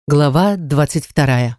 Глава 22.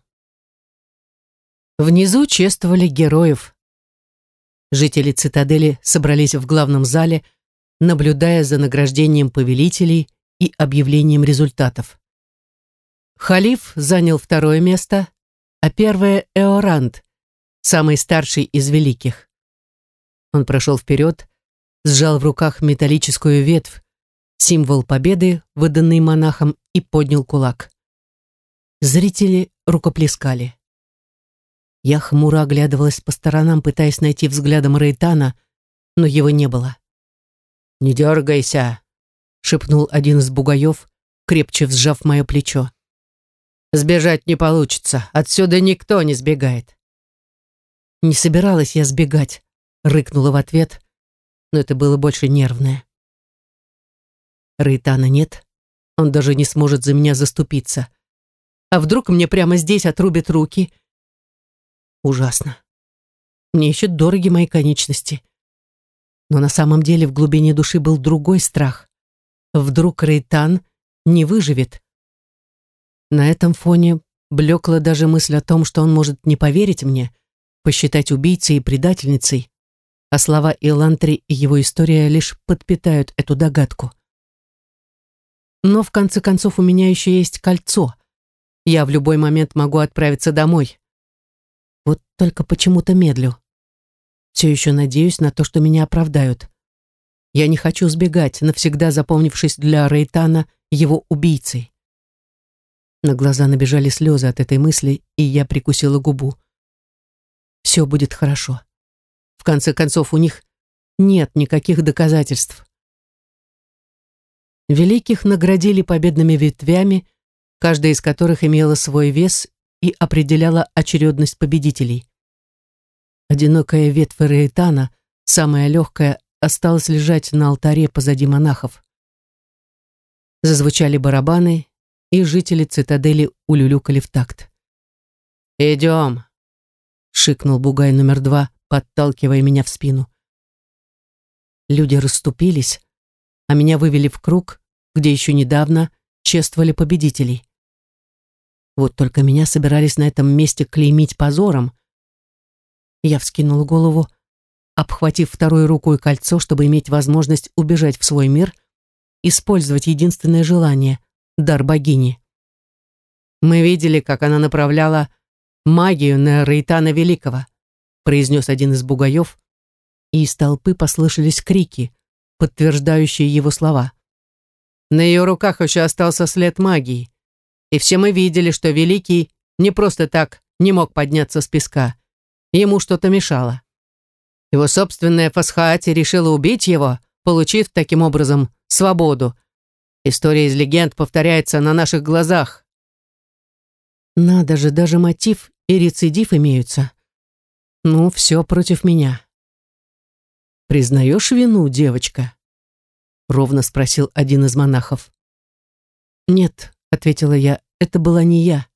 Внизу чествовали героев. Жители цитадели собрались в главном зале, наблюдая за награждением повелителей и объявлением результатов. Халиф занял второе место, а первое — Эоранд, самый старший из великих. Он прошел вперед, сжал в руках металлическую ветвь, символ победы, выданный монахом, и поднял кулак. Зрители рукоплескали. Я хмуро оглядывалась по сторонам, пытаясь найти взглядом Рейтана, но его не было. «Не дергайся», — шепнул один из бугаев, крепче сжав мое плечо. «Сбежать не получится, отсюда никто не сбегает». «Не собиралась я сбегать», — рыкнула в ответ, но это было больше нервное. Рейтана нет, он даже не сможет за меня заступиться. А вдруг мне прямо здесь отрубят руки? Ужасно. Мне еще дороги мои конечности. Но на самом деле в глубине души был другой страх. Вдруг Рейтан не выживет. На этом фоне блекла даже мысль о том, что он может не поверить мне, посчитать убийцей и предательницей, а слова Илантри и его история лишь подпитают эту догадку. Но в конце концов у меня еще есть кольцо. Я в любой момент могу отправиться домой. Вот только почему-то медлю. Все еще надеюсь на то, что меня оправдают. Я не хочу сбегать, навсегда запомнившись для Рейтана его убийцей. На глаза набежали слезы от этой мысли, и я прикусила губу. Все будет хорошо. В конце концов, у них нет никаких доказательств. Великих наградили победными ветвями, каждая из которых имела свой вес и определяла очередность победителей. Одинокая ветвь Рейтана, самая легкая, осталась лежать на алтаре позади монахов. Зазвучали барабаны, и жители цитадели улюлюкали в такт. «Идем!» — шикнул бугай номер 2, подталкивая меня в спину. Люди расступились, а меня вывели в круг, где еще недавно чествовали победителей. Вот только меня собирались на этом месте клеймить позором. Я вскинул голову, обхватив второй рукой кольцо, чтобы иметь возможность убежать в свой мир, использовать единственное желание — дар богини. «Мы видели, как она направляла магию на Рейтана Великого», произнес один из бугаев, и из толпы послышались крики, подтверждающие его слова. На ее руках еще остался след магии, и все мы видели, что Великий не просто так не мог подняться с песка. Ему что-то мешало. Его собственная Фасхаати решила убить его, получив таким образом свободу. История из легенд повторяется на наших глазах. Надо же, даже мотив и рецидив имеются. Ну, все против меня. «Признаешь вину, девочка?» — ровно спросил один из монахов. «Нет», — ответила я, — «это была не я».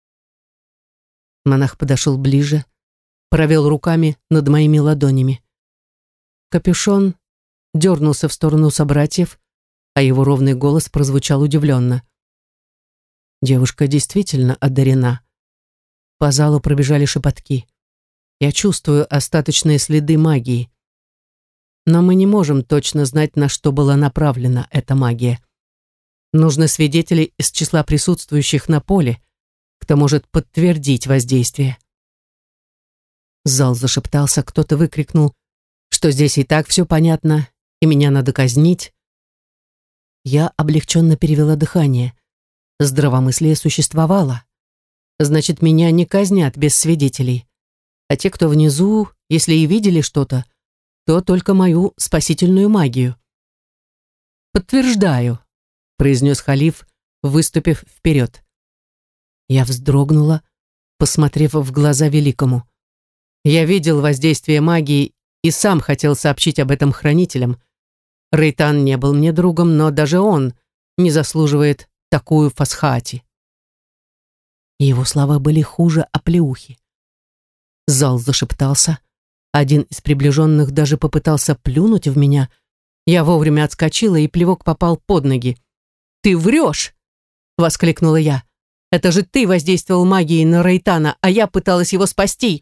Монах подошел ближе, провел руками над моими ладонями. Капюшон дернулся в сторону собратьев, а его ровный голос прозвучал удивленно. Девушка действительно одарена. По залу пробежали шепотки. Я чувствую остаточные следы магии. Но мы не можем точно знать, на что была направлена эта магия. Нужны свидетели из числа присутствующих на поле, кто может подтвердить воздействие. Зал зашептался, кто-то выкрикнул, что здесь и так все понятно, и меня надо казнить. Я облегченно перевела дыхание. Здравомыслие существовало. Значит, меня не казнят без свидетелей. А те, кто внизу, если и видели что-то, то только мою спасительную магию. «Подтверждаю», — произнес халиф, выступив вперед. Я вздрогнула, посмотрев в глаза великому. Я видел воздействие магии и сам хотел сообщить об этом хранителям. Рейтан не был мне другом, но даже он не заслуживает такую Фасхаати. Его слова были хуже оплеухи. Зал зашептался. Один из приближенных даже попытался плюнуть в меня. Я вовремя отскочила, и плевок попал под ноги. «Ты врешь!» — воскликнула я. Это же ты воздействовал магией на Рейтана, а я пыталась его спасти».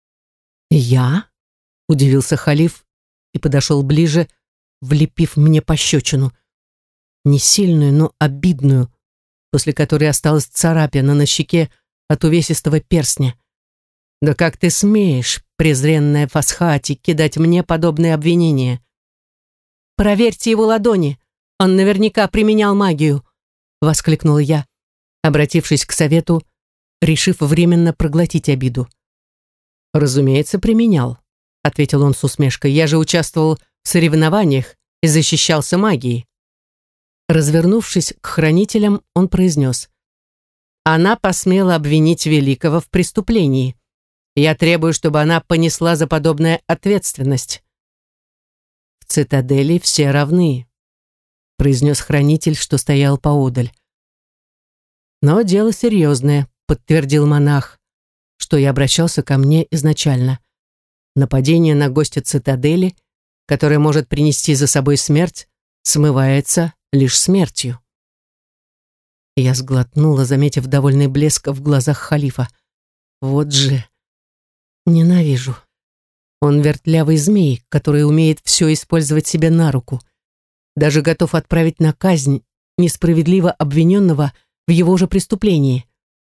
«Я?» — удивился халиф и подошел ближе, влепив мне пощечину. Не сильную, но обидную, после которой осталась царапина на щеке от увесистого перстня. «Да как ты смеешь, презренная Фасхати, кидать мне подобные обвинения?» «Проверьте его ладони, он наверняка применял магию», — воскликнула я, обратившись к совету, решив временно проглотить обиду. «Разумеется, применял», — ответил он с усмешкой. «Я же участвовал в соревнованиях и защищался магией». Развернувшись к хранителям, он произнес: «Она посмела обвинить Великого в преступлении. Я требую, чтобы она понесла за подобное ответственность». «В цитадели все равны», — произнес хранитель, что стоял поодаль. «Но дело серьезное», — подтвердил монах, что и обращался ко мне изначально. «Нападение на гостя цитадели, которое может принести за собой смерть, смывается лишь смертью». Я сглотнула, заметив довольный блеск в глазах халифа. «Вот же! Ненавижу. Он вертлявый змей, который умеет все использовать себе на руку. Даже готов отправить на казнь несправедливо обвиненного в его же преступлении».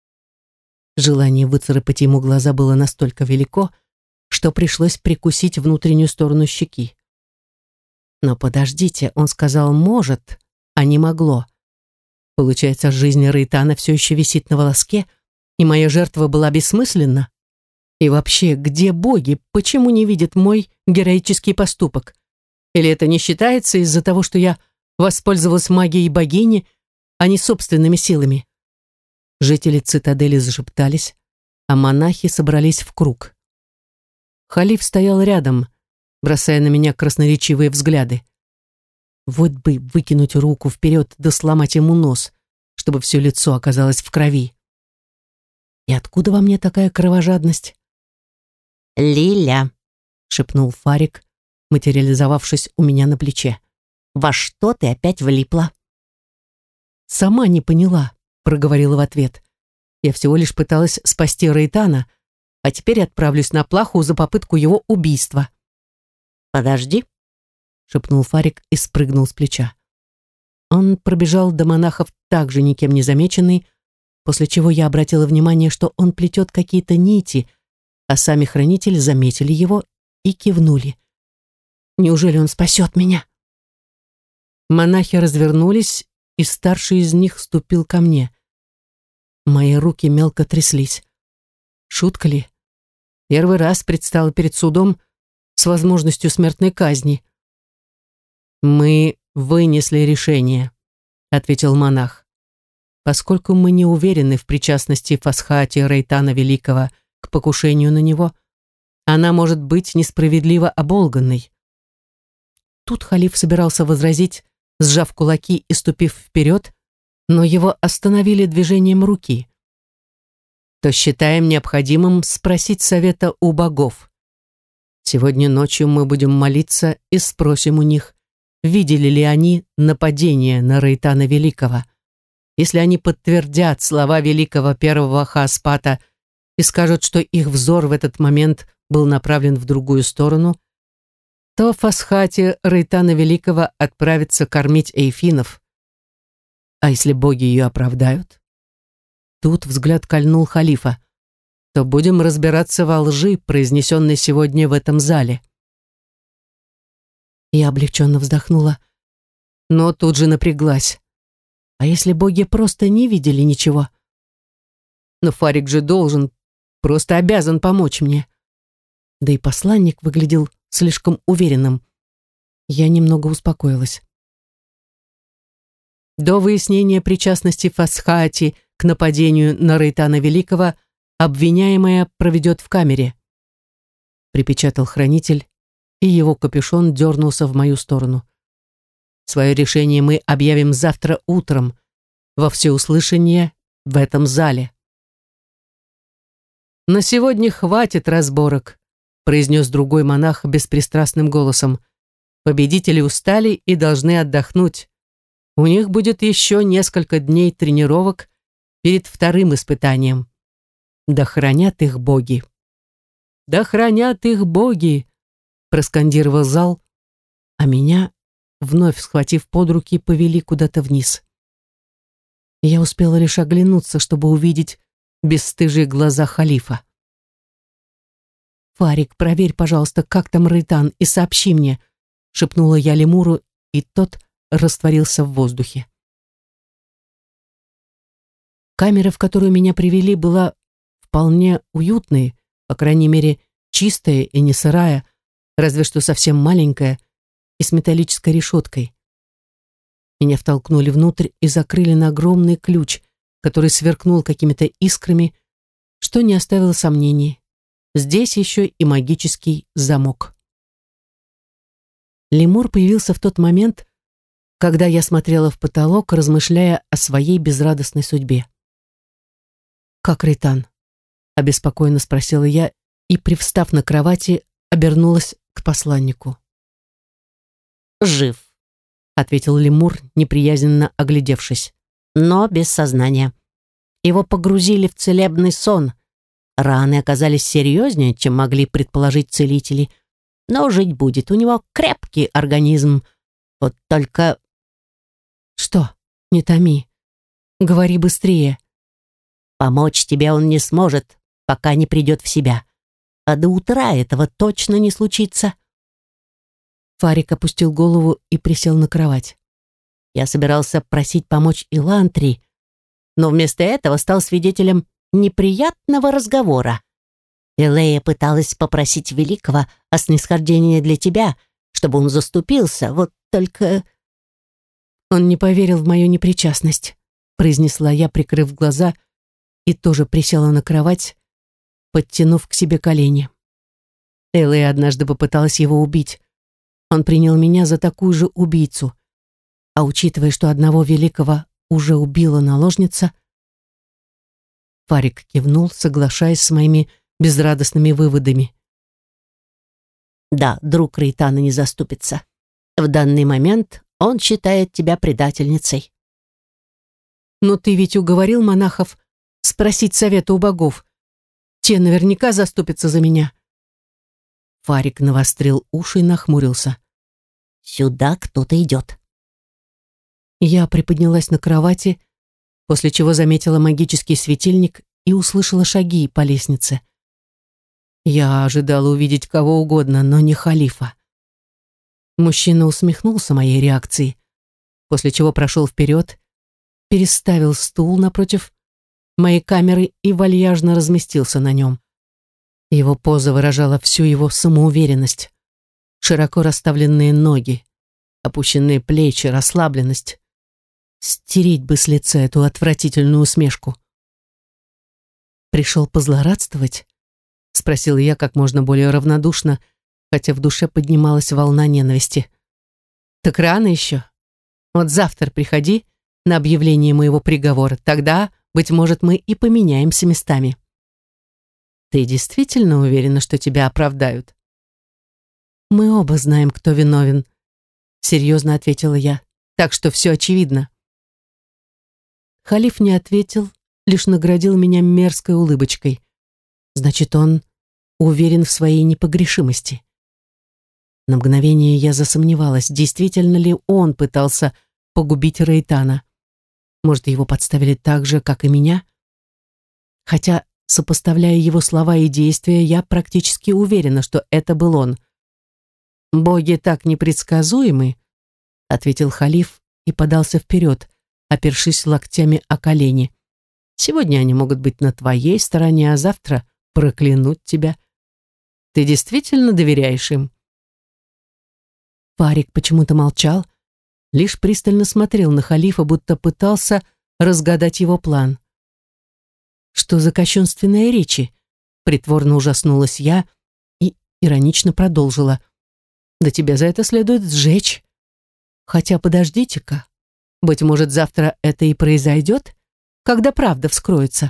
Желание выцарапать ему глаза было настолько велико, что пришлось прикусить внутреннюю сторону щеки. Но подождите, он сказал «может», а не «могло». Получается, жизнь Рейтана все еще висит на волоске, и моя жертва была бессмысленна? И вообще, где боги? Почему не видят мой героический поступок? Или это не считается из-за того, что я воспользовалась магией богини, а не собственными силами? Жители цитадели зашептались, а монахи собрались в круг. Халиф стоял рядом, бросая на меня красноречивые взгляды. Вот бы выкинуть руку вперед да сломать ему нос, чтобы все лицо оказалось в крови. И откуда во мне такая кровожадность? «Лиля», — шепнул Фарик, материализовавшись у меня на плече. «Во что ты опять влипла?» «Сама не поняла», — проговорила в ответ. «Я всего лишь пыталась спасти Рейтана, а теперь отправлюсь на плаху за попытку его убийства». «Подожди», — шепнул Фарик и спрыгнул с плеча. Он пробежал до монахов также никем не замеченный, после чего я обратила внимание, что он плетет какие-то нити, а сами хранители заметили его и кивнули. «Неужели он спасет меня?» Монахи развернулись, и старший из них ступил ко мне. Мои руки мелко тряслись. Шутка ли? Первый раз предстала перед судом с возможностью смертной казни. «Мы вынесли решение», — ответил монах. «Поскольку мы не уверены в причастности Фасхати Рейтана Великого к покушению на него, она может быть несправедливо оболганной». Тут халиф собирался возразить, сжав кулаки и ступив вперед, но его остановили движением руки. «То считаем необходимым спросить совета у богов. Сегодня ночью мы будем молиться и спросим у них, видели ли они нападение на Рейтана Великого. Если они подтвердят слова великого первого Хааспата и скажут, что их взор в этот момент был направлен в другую сторону, то Фасхати Рейтана Великого отправится кормить эйфинов. А если боги ее оправдают?» Тут взгляд кольнул халифа. «То будем разбираться во лжи, произнесенной сегодня в этом зале». Я облегченно вздохнула, но тут же напряглась. А если боги просто не видели ничего? Но Фарик же должен, просто обязан помочь мне. Да и посланник выглядел слишком уверенным. Я немного успокоилась. До выяснения причастности Фасхати к нападению на Рейтана Великого обвиняемая проведет в камере, припечатал хранитель, и его капюшон дернулся в мою сторону. Свое решение мы объявим завтра утром, во всеуслышание в этом зале. «На сегодня хватит разборок», произнес другой монах беспристрастным голосом. «Победители устали и должны отдохнуть. У них будет еще несколько дней тренировок перед вторым испытанием. Да хранят их боги. Да хранят их боги, проскандировал зал, а меня, вновь схватив под руки, повели куда-то вниз. Я успела лишь оглянуться, чтобы увидеть бесстыжие глаза халифа. «Фарик, проверь, пожалуйста, как там Рейтан, и сообщи мне», шепнула я лемуру, и тот растворился в воздухе. Камера, в которую меня привели, была вполне уютной, по крайней мере, чистая и не сырая, разве что совсем маленькая и с металлической решеткой. Меня втолкнули внутрь и закрыли на огромный ключ, который сверкнул какими-то искрами, что не оставило сомнений. Здесь еще и магический замок. Лемур появился в тот момент, когда я смотрела в потолок, размышляя о своей безрадостной судьбе. «Как Рейтан?» — обеспокоенно спросила я и, привстав на кровати, обернулась к посланнику. «Жив», — ответил лемур, неприязненно оглядевшись, «но без сознания. Его погрузили в целебный сон. Раны оказались серьезнее, чем могли предположить целители, но жить будет. У него крепкий организм. Вот только...» «Что? Не томи. Говори быстрее». «Помочь тебе он не сможет, пока не придет в себя. А до утра этого точно не случится». Фарик опустил голову и присел на кровать. «Я собирался просить помочь Илантри, но вместо этого стал свидетелем неприятного разговора. Элея пыталась попросить Великого о снисхождении для тебя, чтобы он заступился, вот только...» «Он не поверил в мою непричастность», произнесла я, прикрыв глаза, и тоже присела на кровать, подтянув к себе колени. Элея однажды попыталась его убить. Он принял меня за такую же убийцу. А учитывая, что одного Великого уже убила наложница... Фарик кивнул, соглашаясь с моими безрадостными выводами. «Да, друг Рейтана не заступится. В данный момент он считает тебя предательницей». «Но ты ведь уговорил монахов спросить совета у богов. Те наверняка заступятся за меня». Фарик навострил уши и нахмурился. «Сюда кто-то идет». Я приподнялась на кровати, после чего заметила магический светильник и услышала шаги по лестнице. Я ожидала увидеть кого угодно, но не халифа. Мужчина усмехнулся моей реакции, после чего прошел вперед, переставил стул напротив моей камеры и вальяжно разместился на нем. Его поза выражала всю его самоуверенность. Широко расставленные ноги, опущенные плечи, расслабленность. Стереть бы с лица эту отвратительную усмешку. «Пришел позлорадствовать?» — спросила я как можно более равнодушно, хотя в душе поднималась волна ненависти. «Так рано еще. Вот завтра приходи на объявление моего приговора. Тогда, быть может, мы и поменяемся местами». «Ты действительно уверена, что тебя оправдают?» «Мы оба знаем, кто виновен», — серьезно ответила я. «Так что все очевидно». Халиф не ответил, лишь наградил меня мерзкой улыбочкой. Значит, он уверен в своей непогрешимости. На мгновение я засомневалась, действительно ли он пытался погубить Рейтана. Может, его подставили так же, как и меня? Хотя, сопоставляя его слова и действия, я практически уверена, что это был он. «Боги так непредсказуемы», — ответил халиф и подался вперед, опершись локтями о колени. «Сегодня они могут быть на твоей стороне, а завтра проклянут тебя. Ты действительно доверяешь им?» Фарик почему-то молчал, лишь пристально смотрел на халифа, будто пытался разгадать его план. «Что за кощунственные речи?» — притворно ужаснулась я и иронично продолжила. «Да тебя за это следует сжечь. Хотя подождите-ка, быть может, завтра это и произойдет, когда правда вскроется».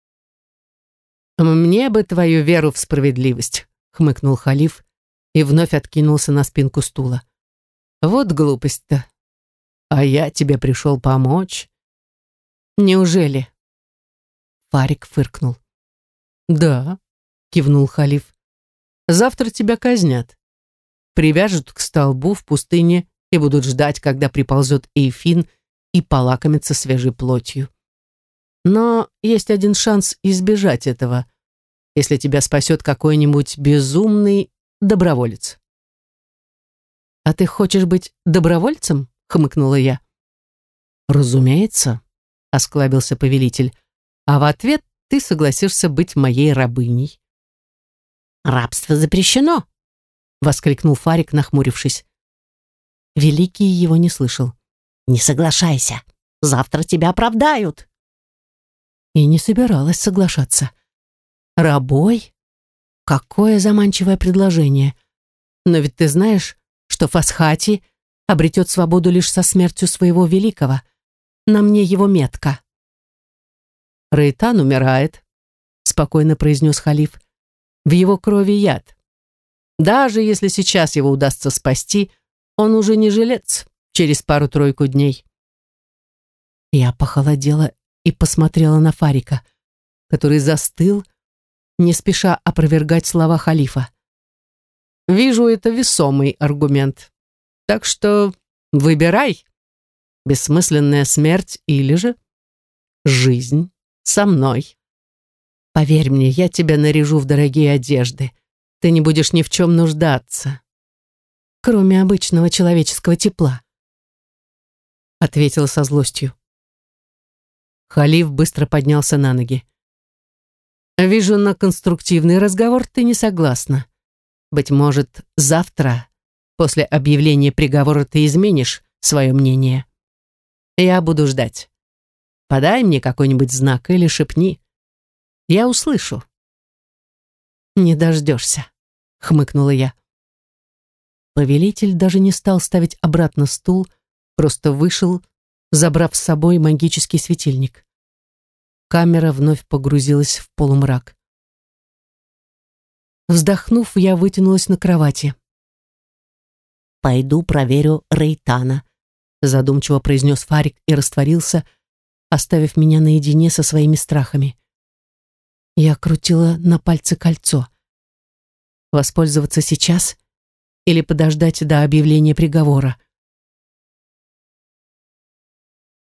«Мне бы твою веру в справедливость», — хмыкнул халиф и вновь откинулся на спинку стула. «Вот глупость-то. А я тебе пришел помочь». «Неужели?» Фарик фыркнул. «Да», — кивнул халиф, — «завтра тебя казнят. Привяжут к столбу в пустыне и будут ждать, когда приползет Эйфин и полакомится свежей плотью. Но есть один шанс избежать этого, если тебя спасет какой-нибудь безумный доброволец». «А ты хочешь быть добровольцем?» — хмыкнула я. «Разумеется», — осклабился повелитель, «а в ответ ты согласишься быть моей рабыней». «Рабство запрещено!» — воскликнул Фарик, нахмурившись. Великий его не слышал. «Не соглашайся, завтра тебя оправдают!» И не собиралась соглашаться. «Рабой? Какое заманчивое предложение! Но ведь ты знаешь, что Фасхати обретет свободу лишь со смертью своего великого. На мне его метка». «Рейтан умирает», — спокойно произнес халиф. «В его крови яд. Даже если сейчас его удастся спасти, он уже не жилец через пару-тройку дней». Я похолодела и посмотрела на Фарика, который застыл, не спеша опровергать слова халифа. «Вижу, это весомый аргумент. Так что выбирай. Бессмысленная смерть или же жизнь со мной. Поверь мне, я тебя наряжу в дорогие одежды. Ты не будешь ни в чем нуждаться, кроме обычного человеческого тепла», — ответила со злостью. Халиф быстро поднялся на ноги. «Вижу, на конструктивный разговор ты не согласна. Быть может, завтра, после объявления приговора, ты изменишь свое мнение. Я буду ждать. Подай мне какой-нибудь знак или шепни. Я услышу». «Не дождешься», — хмыкнула я. Повелитель даже не стал ставить обратно стул, просто вышел, забрав с собой магический светильник. Камера вновь погрузилась в полумрак. Вздохнув, я вытянулась на кровати. «Пойду проверю Рейтана», — задумчиво произнес Фарик и растворился, оставив меня наедине со своими страхами. Я крутила на пальце кольцо. Воспользоваться сейчас или подождать до объявления приговора?